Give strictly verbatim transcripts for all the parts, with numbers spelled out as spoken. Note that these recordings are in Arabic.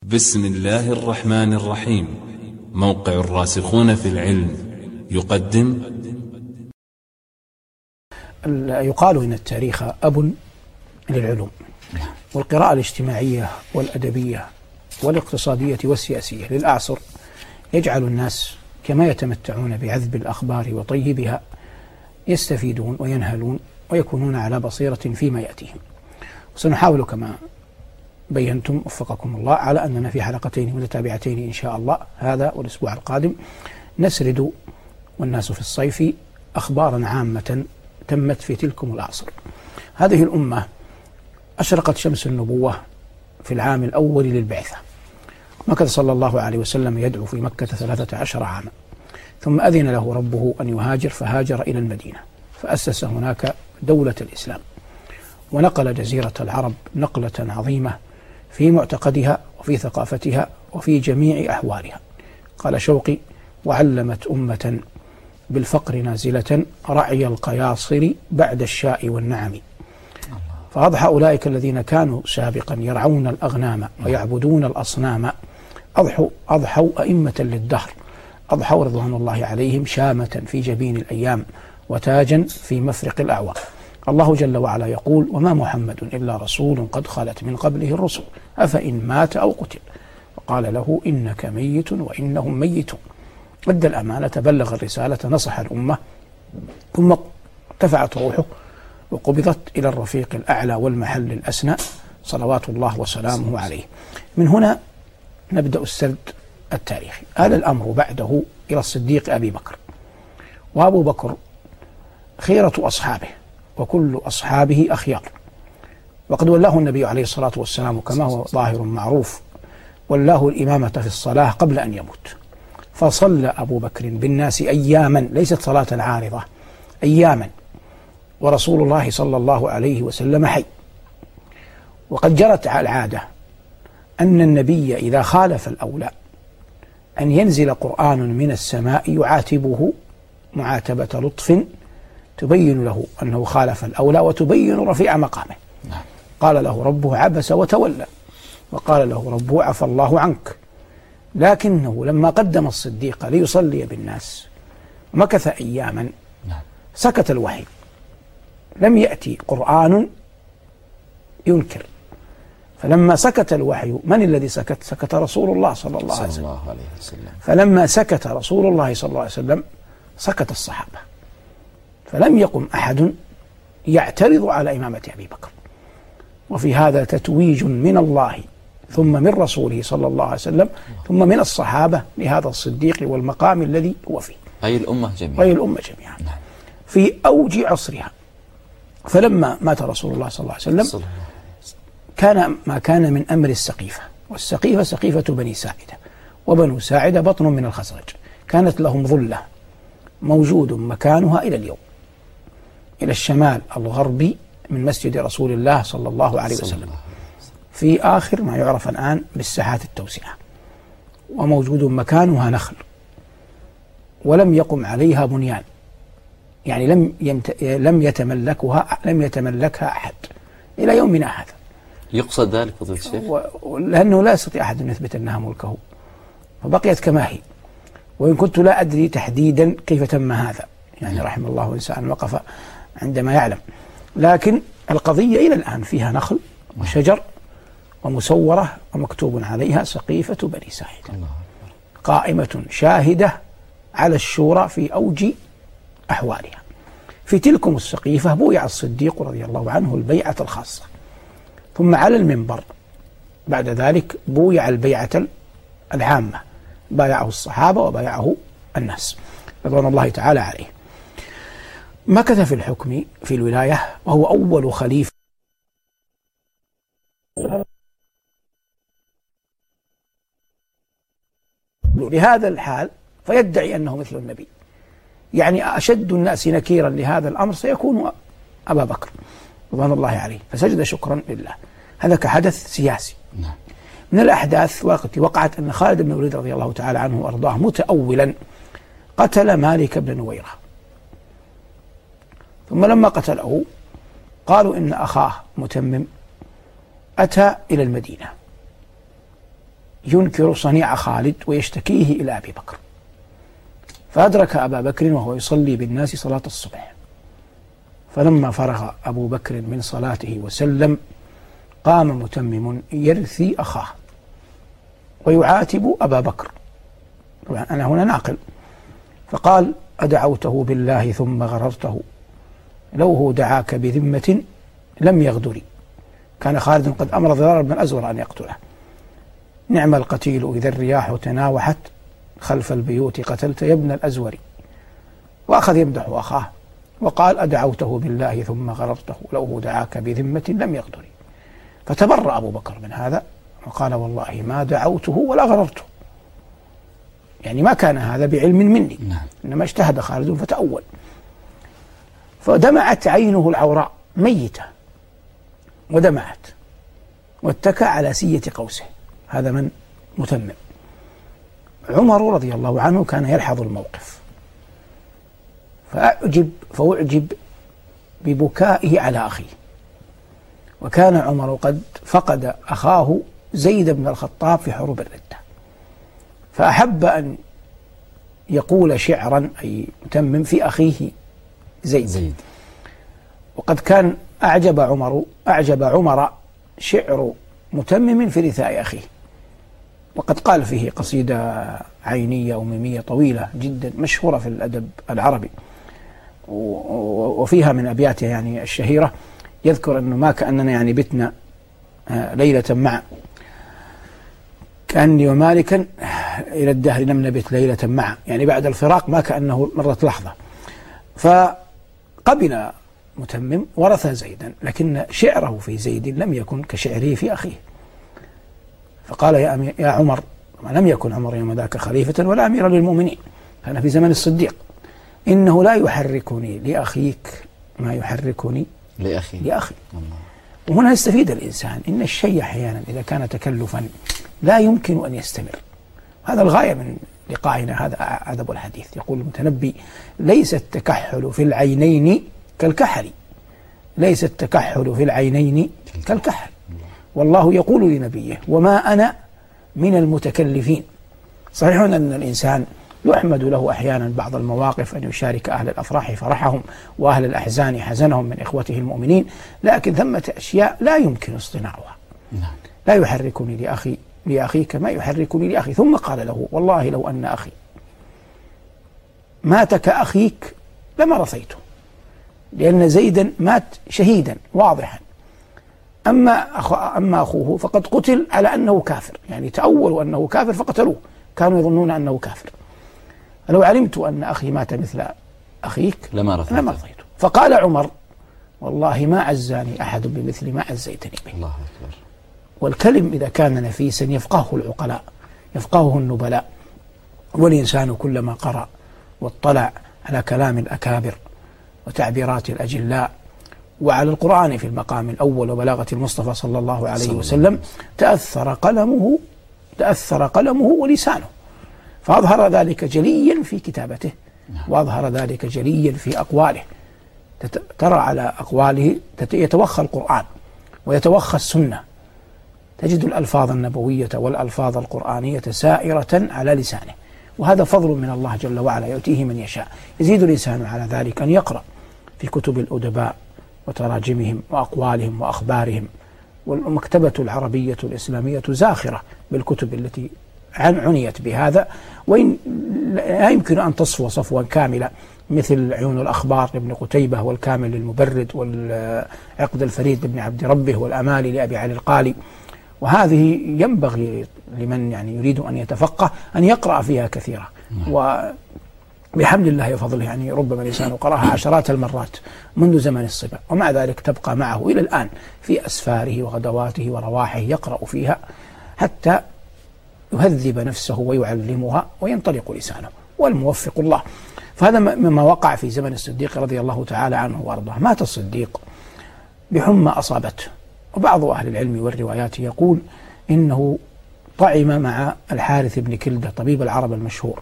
بسم الله الرحمن الرحيم. موقع الراسخون في العلم يقدم. يقال إن التاريخ أب للعلوم، والقراءة الاجتماعية والأدبية والاقتصادية والسياسية للأعصر يجعل الناس كما يتمتعون بعذب الأخبار وطيبها يستفيدون وينهلون ويكونون على بصيرة فيما يأتيهم. وسنحاول كما بينتم وفقكم الله على أننا في حلقتين متتابعتين إن شاء الله، هذا والأسبوع القادم، نسرد والناس في الصيف أخبارا عامة تمت في تلكم الأعصر. هذه الأمة أشرقت شمس النبوة في العام الأول للبعثة، مكث صلى الله عليه وسلم يدعو في مكة ثلاثة عشر عاما، ثم أذن له ربه أن يهاجر فهاجر إلى المدينة فأسس هناك دولة الإسلام، ونقل جزيرة العرب نقلة عظيمة في معتقدها وفي ثقافتها وفي جميع أحوالها. قال شوقي: وعلمت أمة بالفقر نازلة رعي القياصر بعد الشاء والنعم. فأضحى أولئك الذين كانوا سابقا يرعون الأغنام ويعبدون الأصنام، أضحوا, أضحوا أئمة للدهر، أضحوا رضوان الله عليهم شامة في جبين الأيام وتاجا في مفرق الأعوام. الله جل وعلا يقول: وما محمد إلا رسول قد خلت من قبله الرسل أفإن مات أو قتل. وقال له: إنك ميت وإنهم ميتون. أدى الأمانة، بلغ الرسالة، نصح الأمة، ثم ارتفعت روحه وقبضت إلى الرفيق الأعلى والمحل الأسنى صلوات الله وسلامه عليه. من هنا نبدأ السرد التاريخي. آل الأمر بعده إلى الصديق أبي بكر، وأبو بكر خيرة أصحابه وكل أصحابه أخيار، وقد ولاه النبي عليه الصلاة والسلام كما هو ظاهر معروف، ولاه الإمامة في الصلاة قبل أن يموت، فصلى أبو بكر بالناس أياما، ليست صلاة عارضة، أياما، ورسول الله صلى الله عليه وسلم حي. وقد جرت على العادة أن النبي إذا خالف الأولى أن ينزل قرآن من السماء يعاتبه معاتبة لطف تبين له أنه خالف الأولى وتبين رفيع مقامه. قال له ربه: عبس وتولى، وقال له ربه: عفى الله عنك. لكنه لما قدم الصديق ليصلي بالناس مكث أياما، سكت الوحي، لم يأتي قرآن ينكر. فلما سكت الوحي، من الذي سكت؟ سكت رسول الله صلى الله عليه وسلم. فلما سكت رسول الله صلى الله عليه وسلم سكت الصحابة، فلم يقم أحد يعترض على إمامة أبي بكر. وفي هذا تتويج من الله ثم من رسوله صلى الله عليه وسلم ثم من الصحابة لهذا الصديق والمقام الذي هو فيه، أي الأمة جميعا، أي الأمة جميعا في أوج عصرها. فلما مات رسول الله صلى الله عليه وسلم كان ما كان من أمر السقيفة، والسقيفة سقيفة بني ساعدة، وبنو ساعدة بطن من الخزرج، كانت لهم ظلة موجود مكانها إلى اليوم إلى الشمال الغربي من مسجد رسول الله صلى الله عليه وسلم، في آخر ما يعرف الآن بالساحات التوسعة، وموجود مكانها نخل، ولم يقم عليها بنيان، يعني لم يمت... لم يتملكها لم يتملكها أحد إلى يومنا هذا. يقصد ذلك فضيلة الشيخ؟ و... لأنه لا يستطيع أحد أن يثبت أنها ملكه، فبقيت كما هي. وإن كنت لا أدري تحديدا كيف تم هذا، يعني رحم الله إنسان وقف عندما يعلم، لكن القضية إلى الآن فيها نخل وشجر ومسورة ومكتوب عليها سقيفة بني ساعدة، قائمة شاهدة على الشورى في أوج أحوالها. في تلكم السقيفة بويع الصديق رضي الله عنه البيعة الخاصة، ثم على المنبر بعد ذلك بويع البيعة العامة، بايعه الصحابة وبايعه الناس رضوان الله تعالى عليه. مكث في الحكم في الولاية وهو أول خليفة لهذا الحال، فيدعي أنه مثل النبي، يعني أشد الناس نكيرا لهذا الأمر سيكون أبا بكر رضوان الله عليه، فسجد شكرا لله. هذا كحدث سياسي. من الأحداث التي وقعت أن خالد بن الوليد رضي الله تعالى عنه وأرضاه متأولا قتل مالك بن نويرة، ثم لما قتله قالوا إن أخاه متمم أتى إلى المدينة ينكر صنيع خالد ويشتكيه إلى أبي بكر، فأدرك أبا بكر وهو يصلي بالناس صلاة الصبح، فلما فرغ أبو بكر من صلاته وسلم قام متمم يرثي أخاه ويعاتب أبا بكر، أنا هنا ناقل، فقال: أدعوته بالله ثم غررته، لو هو دعاك بذمة لم يغدري. كان خالد قد أمر ضرار بن الأزور أن يقتله. نعم القتيل إذا الرياح تناوحت خلف البيوت قتلت يا ابن الأزور. وأخذ يمدح أخاه وقال: أدعوته بالله ثم غررته، لو هو دعاك بذمة لم يغدري. فتبرأ أبو بكر من هذا وقال: والله ما دعوته ولا غررته، يعني ما كان هذا بعلم مني، إنما اجتهد خالد فتأول. فدمعت عينه العوراء ميتة ودمعت، واتكى على سية قوسه. هذا من متمم. عمر رضي الله عنه كان يلحظ الموقف، فأعجب فأعجب ببكائه على أخيه. وكان عمر قد فقد أخاه زيد بن الخطاب في حروب الردة، فأحب أن يقول شعرا أي متمم في أخيه زيد, زيد. وقد كان أعجب عمر أعجب عمر شعر متمم في رثاء أخيه، وقد قال فيه قصيدة عينية أممية طويلة جدا مشهورة في الأدب العربي، وفيها من أبياته يعني الشهيرة يذكر أنه ما كأننا يعني بتنا ليلة مع كأني ومالكا إلى الدهر لم نبت ليلة مع، يعني بعد الفراق ما كأنه مرت لحظة. فقبل متمم ورث زيدا، لكن شعره في زيد لم يكن كشعره في أخيه، فقال: يا, يا عمر، لم يكن عمر يوم ذاك خليفة ولا أميرا للمؤمنين، كان في زمن الصديق، إنه لا يحركني لأخيك ما يحركني لأخي لأخي. وهنا يستفيد الإنسان إن الشيء أحيانا إذا كان تكلفا لا يمكن أن يستمر. هذا الغاية من لقائنا، هذا أدب الحديث. يقول المتنبي: ليس التكحل في العينين كالكحل، ليس التكحل في العينين كالكحل، والله يقول لنبيه: وما أنا من المتكلفين. صحيح أن الإنسان يحمد له أحيانا بعض المواقف أن يشارك أهل الأفراح فرحهم وأهل الأحزان حزنهم من إخوته المؤمنين، لكن ثمة أشياء لا يمكن اصطناعها. لا يحركني لأخي لأخيك ما يحركني لأخي. ثم قال له: والله لو أن أخي مات كأخيك لما رثيته، لأن زيدا مات شهيدا واضحا، أما, أخ... أما أخوه فقد قتل على أنه كافر، يعني تأولوا أنه كافر فقتلوه، كانوا يظنون أنه كافر. لو علمت أن أخي مات مثل أخيك لما رثيته. لما رثيته. فقال عمر: والله ما عزاني أحد بمثل ما عزيتني به. الله أكبر. والكلم إذا كان نفيسا يفقهه العقلاء، يفقهه النبلاء، والإنسان كلما قرأ واطلع على كلام الأكابر وتعبيرات الأجلاء وعلى القرآن في المقام الأول وبلاغة المصطفى صلى الله عليه وسلم تأثر قلمه تأثر قلمه ولسانه، فأظهر ذلك جليا في كتابته، وأظهر ذلك جليا في أقواله. ترى على أقواله يتوخى القرآن ويتوخى السنة، تجد الألفاظ النبوية والألفاظ القرآنية سائرة على لسانه، وهذا فضل من الله جل وعلا يؤتيه من يشاء. يزيد الإنسان على ذلك أن يقرأ في كتب الأدباء وتراجمهم وأقوالهم وأخبارهم، والمكتبة العربية الإسلامية زاخرة بالكتب التي عنيت بهذا، وإن لا يمكن أن تصفو صفوا كاملا مثل عيون الأخبار لابن قتيبة والكامل للمبرد والعقد الفريد لابن عبد ربه والأمالي لأبي علي القالي، وهذه ينبغي لمن يعني يريد أن يتفقه أن يقرأ فيها كثيرا، وبحمد الله وفضله يعني ربما الإنسان قرأها عشرات المرات منذ زمن الصبا، ومع ذلك تبقى معه إلى الآن في أسفاره وغدواته ورواحه يقرأ فيها حتى يهذب نفسه ويعلمها وينطلق لسانه، والموفق الله. فهذا مما وقع في زمن الصديق رضي الله تعالى عنه وأرضاه. مات الصديق بحمى أصابته، وبعض أهل العلم والروايات يقول إنه طعم مع الحارث بن كلدة طبيب العرب المشهور،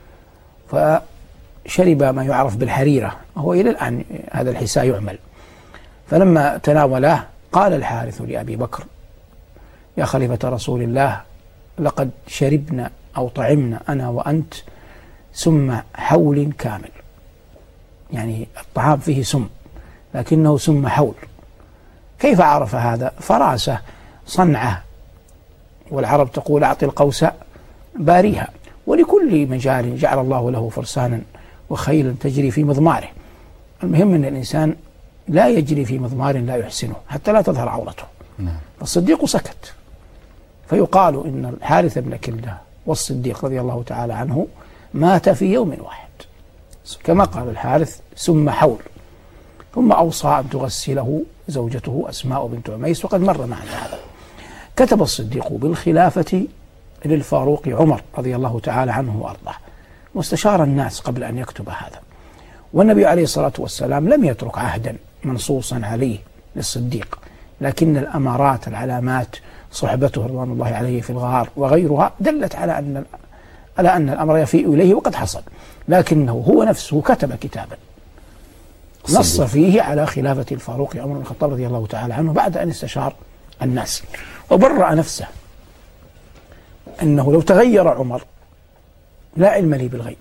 فشرب ما يعرف بالحريرة، وهو إلى الآن هذا الحساء يعمل. فلما تناوله قال الحارث لأبي بكر: يا خليفة رسول الله، لقد شربنا أو طعمنا أنا وأنت سم حول كامل، يعني الطعام فيه سم لكنه سم حول. كيف عرف هذا؟ فراسة صنعة، والعرب تقول أعطي القوس باريها، ولكل مجال جعل الله له فرسانا وخيلا تجري في مضماره. المهم أن الإنسان لا يجري في مضمار لا يحسنه حتى لا تظهر عورته. نعم. فالصديق سكت، فيقال إن الحارث بن كلدة والصديق رضي الله تعالى عنه مات في يوم واحد، كما قال الحارث سم حول. ثم أوصى أن تغسله زوجته أسماء بنت عميس، وقد مر معنا هذا. كتب الصديق بالخلافة للفاروق عمر رضي الله تعالى عنه وأرضاه، واستشار الناس قبل أن يكتب هذا. والنبي عليه الصلاة والسلام لم يترك عهدا منصوصا عليه للصديق، لكن الأمارات العلامات صحبته رضوان الله عليه في الغار وغيرها دلت على أن على أن الأمر يفيء إليه، وقد حصل. لكنه هو نفسه كتب كتابا نص فيه على خلافة الفاروق عمر بن الخطاب رضي الله تعالى عنه بعد أن استشار الناس، وبرأ نفسه أنه لو تغير عمر لا علم لي بالغيب،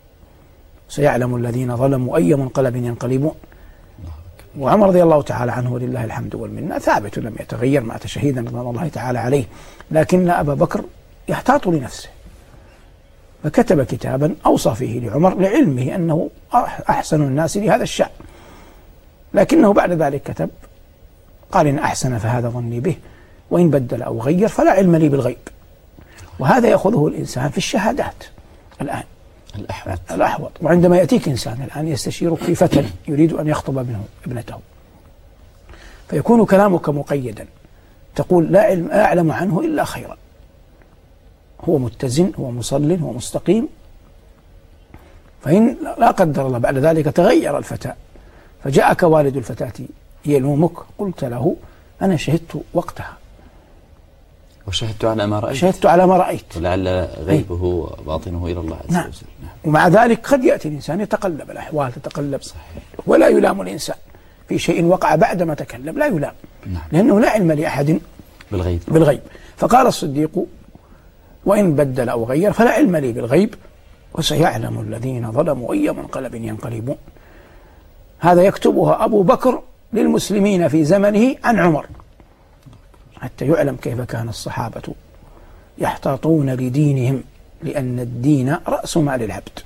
سيعلم الذين ظلموا أي منقلب ينقلبون. وعمر رضي الله تعالى عنه ولله الحمد والمنة ثابت لم يتغير، مات شهيدا رضوان الله تعالى عليه، لكن أبا بكر يحتاط لنفسه فكتب كتابا أوصى فيه لعمر لعلمه أنه أحسن الناس لهذا الشأن، لكنه بعد ذلك كتب قال إن أحسن فهذا ظني به، وإن بدل أو غير فلا علم لي بالغيب. وهذا يأخذه الإنسان في الشهادات الآن الأحوط الأحوط وعندما يأتيك إنسان الآن يستشيرك في فتى يريد أن يخطب منه ابنته، فيكون كلامك مقيدا، تقول لا علم أعلم عنه إلا خيرا، هو متزن، هو مصل، هو مستقيم. فإن لا قدر الله بعد ذلك تغير الفتى فجاءك والد الفتاة يلومك، قلت له أنا شهدت وقتها وشهدت على ما رأيت شهدت على ما رأيت ولعل غيبه وباطنه إلى الله عز نعم. وجل. نعم. ومع ذلك قد يأتي الإنسان يتقلب الأحوال تتقلب صحيح. ولا يلام الإنسان في شيء وقع بعدما تكلم، لا يلام. نعم. لأنه لا علم لأحد بالغيب. بالغيب. فقال الصديق وإن بدل أو غير فلا علم لي بالغيب، وسيعلم الذين ظلموا أي منقلب ينقلبون. هذا يكتبها أبو بكر للمسلمين في زمنه عن عمر، حتى يعلم كيف كان الصحابة يحتاطون لدينهم، لأن الدين رأس مال العبد.